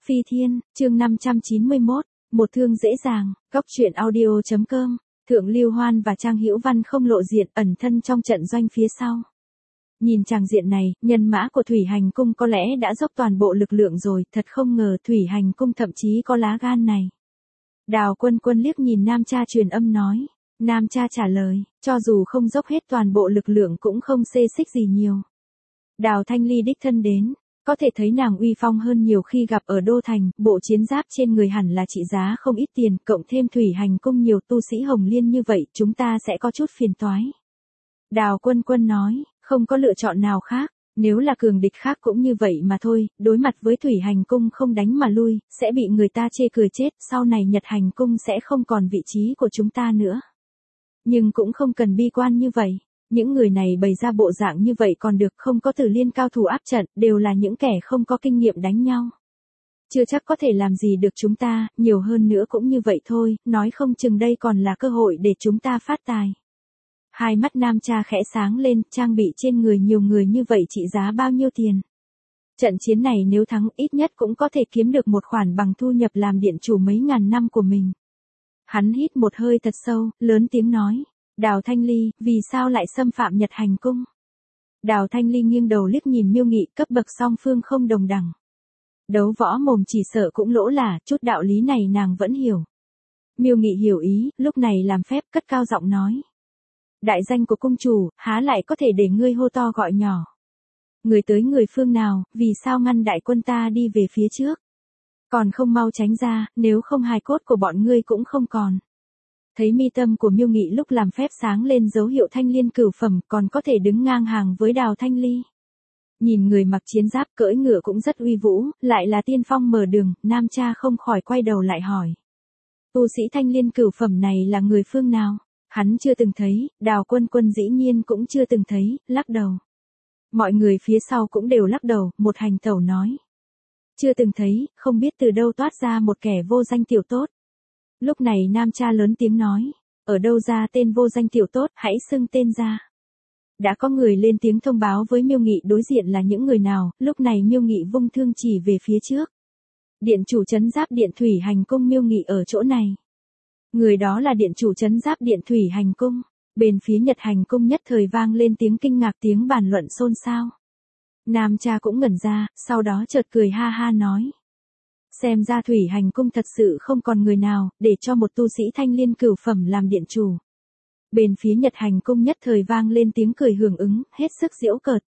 Phi Thiên, chương 591, một thương dễ dàng, góc truyện audio.com, Thượng Lưu Hoan và Trang Hữu Văn không lộ diện, ẩn thân trong trận doanh phía sau. Nhìn tràng diện này, nhân mã của Thủy Hành Cung có lẽ đã dốc toàn bộ lực lượng rồi, thật không ngờ Thủy Hành Cung thậm chí có lá gan này. Đào Quân Quân liếc nhìn Nam Cha truyền âm nói. Nam Cha trả lời, cho dù không dốc hết toàn bộ lực lượng cũng không xê xích gì nhiều. Đào Thanh Ly đích thân đến, có thể thấy nàng uy phong hơn nhiều khi gặp ở Đô Thành, bộ chiến giáp trên người hẳn là trị giá không ít tiền, cộng thêm Thủy Hành Cung nhiều tu sĩ Hồng Liên như vậy, chúng ta sẽ có chút phiền toái. Đào Quân Quân nói, không có lựa chọn nào khác, nếu là cường địch khác cũng như vậy mà thôi, đối mặt với Thủy Hành Cung không đánh mà lui, sẽ bị người ta chê cười chết, sau này Nhật Hành Cung sẽ không còn vị trí của chúng ta nữa. Nhưng cũng không cần bi quan như vậy. Những người này bày ra bộ dạng như vậy còn được, không có Tử Liên cao thủ áp trận, đều là những kẻ không có kinh nghiệm đánh nhau. Chưa chắc có thể làm gì được chúng ta, nhiều hơn nữa cũng như vậy thôi, nói không chừng đây còn là cơ hội để chúng ta phát tài. Hai mắt Nam Cha khẽ sáng lên, trang bị trên người nhiều người như vậy trị giá bao nhiêu tiền. Trận chiến này nếu thắng ít nhất cũng có thể kiếm được một khoản bằng thu nhập làm điện chủ mấy ngàn năm của mình. Hắn hít một hơi thật sâu, lớn tiếng nói. Đào Thanh Ly, vì sao lại xâm phạm Nhật Hành Cung? Đào Thanh Ly nghiêng đầu liếc nhìn Miêu Nghị, cấp bậc song phương không đồng đẳng. Đấu võ mồm chỉ sợ cũng lỗ là, chút đạo lý này nàng vẫn hiểu. Miêu Nghị hiểu ý, lúc này làm phép cất cao giọng nói. Đại danh của cung chủ, há lại có thể để ngươi hô to gọi nhỏ. Người tới người phương nào, vì sao ngăn đại quân ta đi về phía trước? Còn không mau tránh ra, nếu không hài cốt của bọn ngươi cũng không còn. Thấy mi tâm của Miêu Nghị lúc làm phép sáng lên dấu hiệu thanh liên cửu phẩm, còn có thể đứng ngang hàng với Đào Thanh Ly. Nhìn người mặc chiến giáp cưỡi ngựa cũng rất uy vũ, lại là tiên phong mở đường, Nam Cha không khỏi quay đầu lại hỏi. Tu sĩ thanh liên cửu phẩm này là người phương nào? Hắn chưa từng thấy, Đào Quân Quân dĩ nhiên cũng chưa từng thấy, lắc đầu. Mọi người phía sau cũng đều lắc đầu, một hành tẩu nói. Chưa từng thấy, không biết từ đâu toát ra một kẻ vô danh tiểu tốt. Lúc này Nam Cha lớn tiếng nói, ở đâu ra tên vô danh tiểu tốt, hãy xưng tên ra. Đã có người lên tiếng thông báo với Miêu Nghị đối diện là những người nào, lúc này Miêu Nghị vung thương chỉ về phía trước. Điện chủ trấn giáp điện Thủy Hành Cung. Miêu Nghị ở chỗ này. Người đó là điện chủ trấn giáp điện Thủy Hành Cung. Bên phía Nhật Hành Cung nhất thời vang lên tiếng kinh ngạc, tiếng bàn luận xôn xao. Nam Cha cũng ngẩn ra, sau đó chợt cười ha ha nói. Xem ra Thủy Hành Cung thật sự không còn người nào, để cho một tu sĩ thanh liên cửu phẩm làm điện chủ. Bên phía Nhật Hành Cung nhất thời vang lên tiếng cười hưởng ứng, hết sức giễu cợt.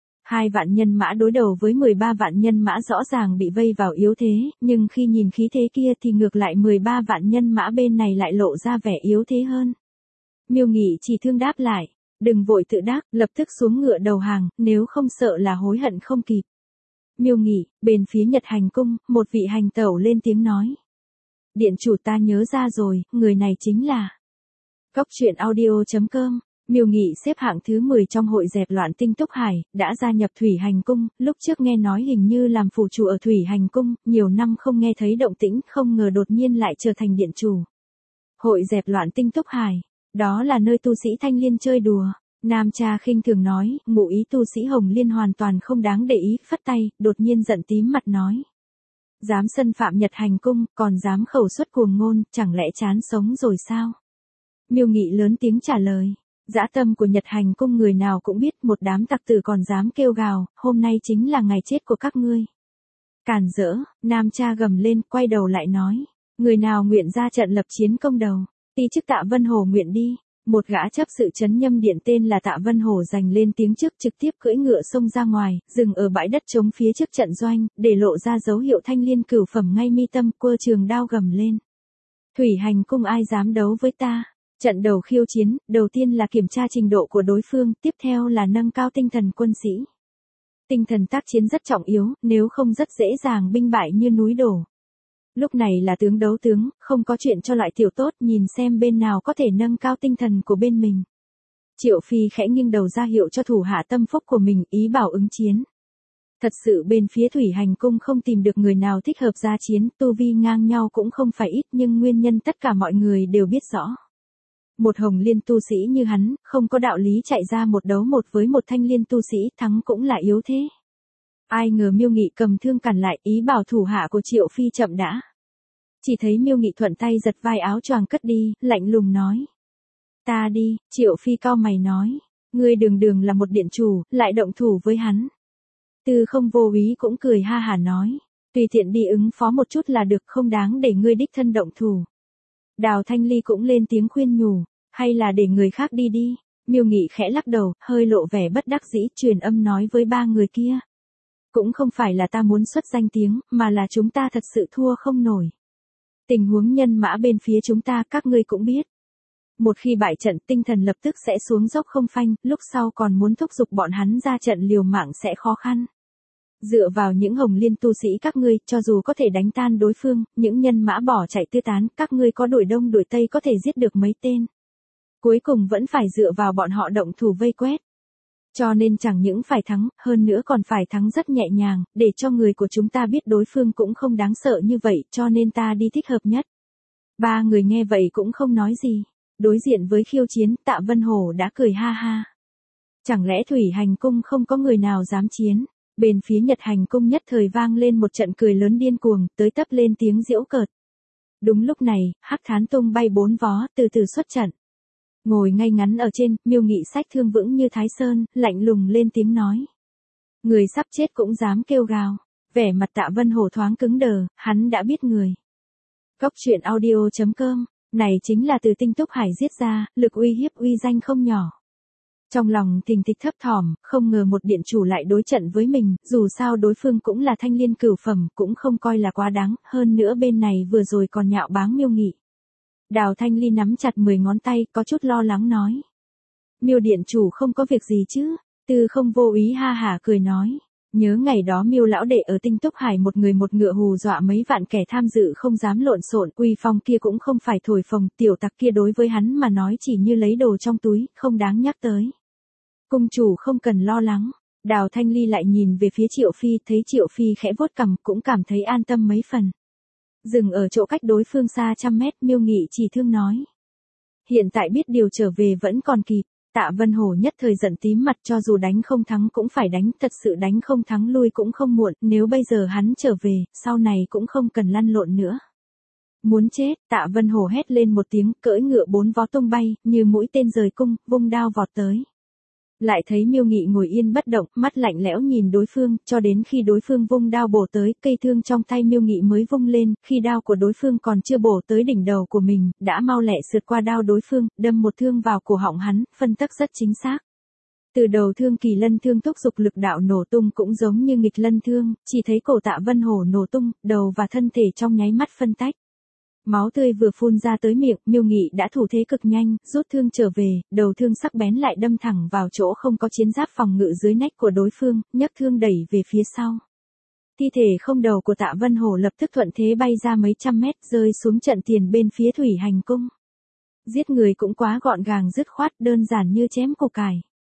2 vạn nhân mã đối đầu với 13 vạn nhân mã rõ ràng bị vây vào yếu thế, nhưng khi nhìn khí thế kia thì ngược lại 13 vạn nhân mã bên này lại lộ ra vẻ yếu thế hơn. Miêu Nghị chỉ thương đáp lại, đừng vội tự đắc, lập tức xuống ngựa đầu hàng, nếu không sợ là hối hận không kịp. Miêu Nghị, bên phía Nhật Hành Cung, một vị hành tẩu lên tiếng nói. Điện chủ ta nhớ ra rồi, người này chính là góc truyện audio.com. Miêu Nghị xếp hạng thứ 10 trong hội dẹp loạn Tinh Túc Hải, đã gia nhập Thủy Hành Cung, lúc trước nghe nói hình như làm phủ chủ ở Thủy Hành Cung, nhiều năm không nghe thấy động tĩnh, không ngờ đột nhiên lại trở thành điện chủ. Hội dẹp loạn Tinh Túc Hải, đó là nơi tu sĩ thanh liên chơi đùa. Nam Cha khinh thường nói, ngụ ý tu sĩ Hồng Liên hoàn toàn không đáng để ý, phất tay, đột nhiên giận tím mặt nói. Dám xâm phạm Nhật Hành Cung, còn dám khẩu xuất cuồng ngôn, chẳng lẽ chán sống rồi sao? Miêu Nghị lớn tiếng trả lời. Dã tâm của Nhật Hành Cung người nào cũng biết, một đám tặc tử còn dám kêu gào, hôm nay chính là ngày chết của các ngươi. Càn rỡ, Nam Cha gầm lên, quay đầu lại nói. Người nào nguyện ra trận lập chiến công đầu, ti chức Tạ Vân Hổ nguyện đi. Một gã chấp sự trấn Nhâm Điện tên là Tạ Vân Hổ giành lên tiếng trước, trực tiếp cưỡi ngựa xông ra ngoài, dừng ở bãi đất trống phía trước trận doanh, để lộ ra dấu hiệu thanh liên cửu phẩm ngay mi tâm, quơ trường đao gầm lên. Thủy Hành Cung ai dám đấu với ta? Trận đầu khiêu chiến, đầu tiên là kiểm tra trình độ của đối phương, tiếp theo là nâng cao tinh thần quân sĩ. Tinh thần tác chiến rất trọng yếu, nếu không rất dễ dàng binh bại như núi đổ. Lúc này là tướng đấu tướng, không có chuyện cho loại tiểu tốt, nhìn xem bên nào có thể nâng cao tinh thần của bên mình. Triệu Phi khẽ nghiêng đầu ra hiệu cho thủ hạ tâm phúc của mình, ý bảo ứng chiến. Thật sự bên phía Thủy Hành Cung không tìm được người nào thích hợp ra chiến, tu vi ngang nhau cũng không phải ít, nhưng nguyên nhân tất cả mọi người đều biết rõ. Một Hồng Liên tu sĩ như hắn, không có đạo lý chạy ra một đấu một với một Thanh Liên tu sĩ, thắng cũng là yếu thế. Ai ngờ Miêu Nghị cầm thương cản lại, ý bảo thủ hạ của Triệu Phi chậm đã. Chỉ thấy Miêu Nghị thuận tay giật vai áo choàng cất đi, lạnh lùng nói. Ta đi, Triệu Phi cau mày nói. Ngươi đường đường là một điện chủ, lại động thủ với hắn. Tư Không Vô Úy cũng cười ha hả nói. Tùy tiện đi ứng phó một chút là được, không đáng để ngươi đích thân động thủ. Đào Thanh Ly cũng lên tiếng khuyên nhủ. Hay là để người khác đi đi. Miêu Nghị khẽ lắc đầu, hơi lộ vẻ bất đắc dĩ, truyền âm nói với ba người kia. Cũng không phải là ta muốn xuất danh tiếng, mà là chúng ta thật sự thua không nổi. Tình huống nhân mã bên phía chúng ta các ngươi cũng biết. Một khi bại trận, tinh thần lập tức sẽ xuống dốc không phanh, lúc sau còn muốn thúc giục bọn hắn ra trận liều mạng sẽ khó khăn. Dựa vào những hồng liên tu sĩ các ngươi, cho dù có thể đánh tan đối phương, những nhân mã bỏ chạy tứ tán, các ngươi có đuổi đông đuổi tây có thể giết được mấy tên. Cuối cùng vẫn phải dựa vào bọn họ động thủ vây quét. Cho nên chẳng những phải thắng, hơn nữa còn phải thắng rất nhẹ nhàng, để cho người của chúng ta biết đối phương cũng không đáng sợ như vậy, cho nên ta đi thích hợp nhất. Ba người nghe vậy cũng không nói gì. Đối diện với khiêu chiến, Tạ Vân Hổ đã cười ha ha. Chẳng lẽ Thủy Hành Cung không có người nào dám chiến? Bên phía Nhật Hành Cung nhất thời vang lên một trận cười lớn điên cuồng, tới tấp lên tiếng giễu cợt. Đúng lúc này, Hắc Thán tung bay bốn vó, từ từ xuất trận. Ngồi ngay ngắn ở trên, Miêu Nghị sách thương vững như Thái Sơn, lạnh lùng lên tiếng nói. Người sắp chết cũng dám kêu gào. Vẻ mặt Tạ Vân Hổ thoáng cứng đờ, hắn đã biết người. Cốc truyện audio.com, này chính là từ Tinh Túc Hải giết ra, lực uy hiếp uy danh không nhỏ. Trong lòng Thình Thịch thấp thỏm, không ngờ một điện chủ lại đối trận với mình, dù sao đối phương cũng là thanh liên cửu phẩm, cũng không coi là quá đáng, hơn nữa bên này vừa rồi còn nhạo báng Miêu Nghị. Đào Thanh Ly nắm chặt 10 ngón tay, có chút lo lắng nói. Miêu điện chủ không có việc gì chứ? Tư Không Vô Úy ha hả cười nói. Nhớ ngày đó Miêu lão đệ ở Tinh Túc Hải một người một ngựa hù dọa mấy vạn kẻ tham dự không dám lộn xộn, uy phong kia cũng không phải thổi phồng, tiểu tặc kia đối với hắn mà nói chỉ như lấy đồ trong túi, không đáng nhắc tới. Cung chủ không cần lo lắng. Đào Thanh Ly lại nhìn về phía Triệu Phi, thấy Triệu Phi khẽ vuốt cằm, cũng cảm thấy an tâm mấy phần. Dừng ở chỗ cách đối phương xa trăm mét, Miêu Nghị chỉ thương nói. Hiện tại biết điều trở về vẫn còn kịp. Tạ Vân Hổ nhất thời giận tím mặt, cho dù đánh không thắng cũng phải đánh, thật sự đánh không thắng lui cũng không muộn, nếu bây giờ hắn trở về, sau này cũng không cần lăn lộn nữa. Muốn chết, Tạ Vân Hổ hét lên một tiếng, cưỡi ngựa bốn vó tung bay, như mũi tên rời cung, vung đao vọt tới. Lại thấy Miêu Nghị ngồi yên bất động, mắt lạnh lẽo nhìn đối phương, cho đến khi đối phương vung đao bổ tới, cây thương trong tay Miêu Nghị mới vung lên, khi đao của đối phương còn chưa bổ tới đỉnh đầu của mình, đã mau lẹ sượt qua đao đối phương, đâm một thương vào cổ họng hắn, phân tắc rất chính xác. Từ đầu thương kỳ lân thương thúc dục lực đạo nổ tung cũng giống như nghịch lân thương, chỉ thấy cổ Tạ Vân Hổ nổ tung, đầu và thân thể trong nháy mắt phân tách. Máu tươi vừa phun ra tới miệng, Miêu Nghị đã thủ thế cực nhanh, rút thương trở về, đầu thương sắc bén lại đâm thẳng vào chỗ không có chiến giáp phòng ngự dưới nách của đối phương, nhấc thương đẩy về phía sau. Thi thể không đầu của Tạ Vân Hổ lập tức thuận thế bay ra mấy trăm mét, rơi xuống trận tiền bên phía Thủy Hành Cung. Giết người cũng quá gọn gàng dứt khoát, đơn giản như chém củ cải.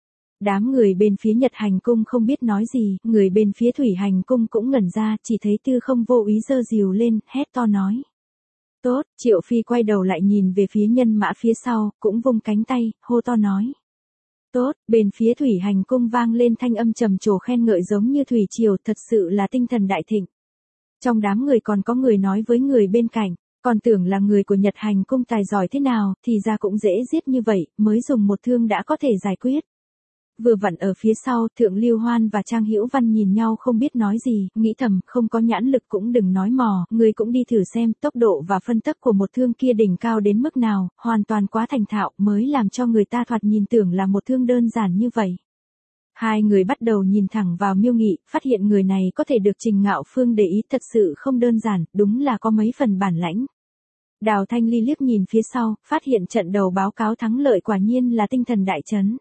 Đám người bên phía Nhật Hành Cung không biết nói gì, người bên phía Thủy Hành Cung cũng ngẩn ra, chỉ thấy Tư Không Vô Úy giơ rìu lên, hét to nói. Tốt, Triệu Phi quay đầu lại nhìn về phía nhân mã phía sau, cũng vung cánh tay, hô to nói. Tốt, bên phía Thủy Hành Cung vang lên thanh âm trầm trồ khen ngợi giống như thủy triều, thật sự là tinh thần đại thịnh. Trong đám người còn có người nói với người bên cạnh, còn tưởng là người của Nhật Hành Cung tài giỏi thế nào, thì ra cũng dễ giết như vậy, mới dùng một thương đã có thể giải quyết. Vừa vặn ở phía sau, Thượng Lưu Hoan và Trang Hữu Văn nhìn nhau không biết nói gì, nghĩ thầm, không có nhãn lực cũng đừng nói mò, người cũng đi thử xem, tốc độ và phân tốc của một thương kia đỉnh cao đến mức nào, hoàn toàn quá thành thạo, mới làm cho người ta thoạt nhìn tưởng là một thương đơn giản như vậy. Hai người bắt đầu nhìn thẳng vào Miêu Nghị, phát hiện người này có thể được Trình Ngạo Phương để ý thật sự không đơn giản, đúng là có mấy phần bản lãnh. Đào Thanh Ly liếc nhìn phía sau, phát hiện trận đầu báo cáo thắng lợi quả nhiên là tinh thần đại chấn.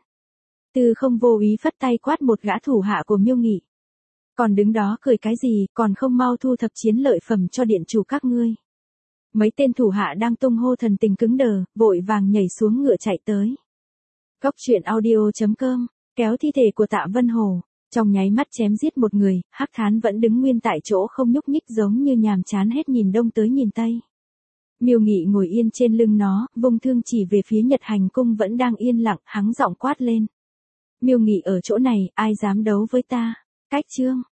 Tư Không Vô Úy phất tay quát một gã thủ hạ của Miêu Nghị. Còn đứng đó cười cái gì, còn không mau thu thập chiến lợi phẩm cho điện chủ các ngươi. Mấy tên thủ hạ đang tung hô thần tình cứng đờ, vội vàng nhảy xuống ngựa chạy tới. Cốc truyện audio.com, kéo thi thể của Tạ Vân Hổ, trong nháy mắt chém giết một người, Hắc Thán vẫn đứng nguyên tại chỗ không nhúc nhích giống như nhàm chán hết nhìn đông tới nhìn tây. Miêu Nghị ngồi yên trên lưng nó, vung thương chỉ về phía Nhật Hành Cung vẫn đang yên lặng, hắng giọng quát lên. Miêu Nghị ở chỗ này, ai dám đấu với ta? Cách chương.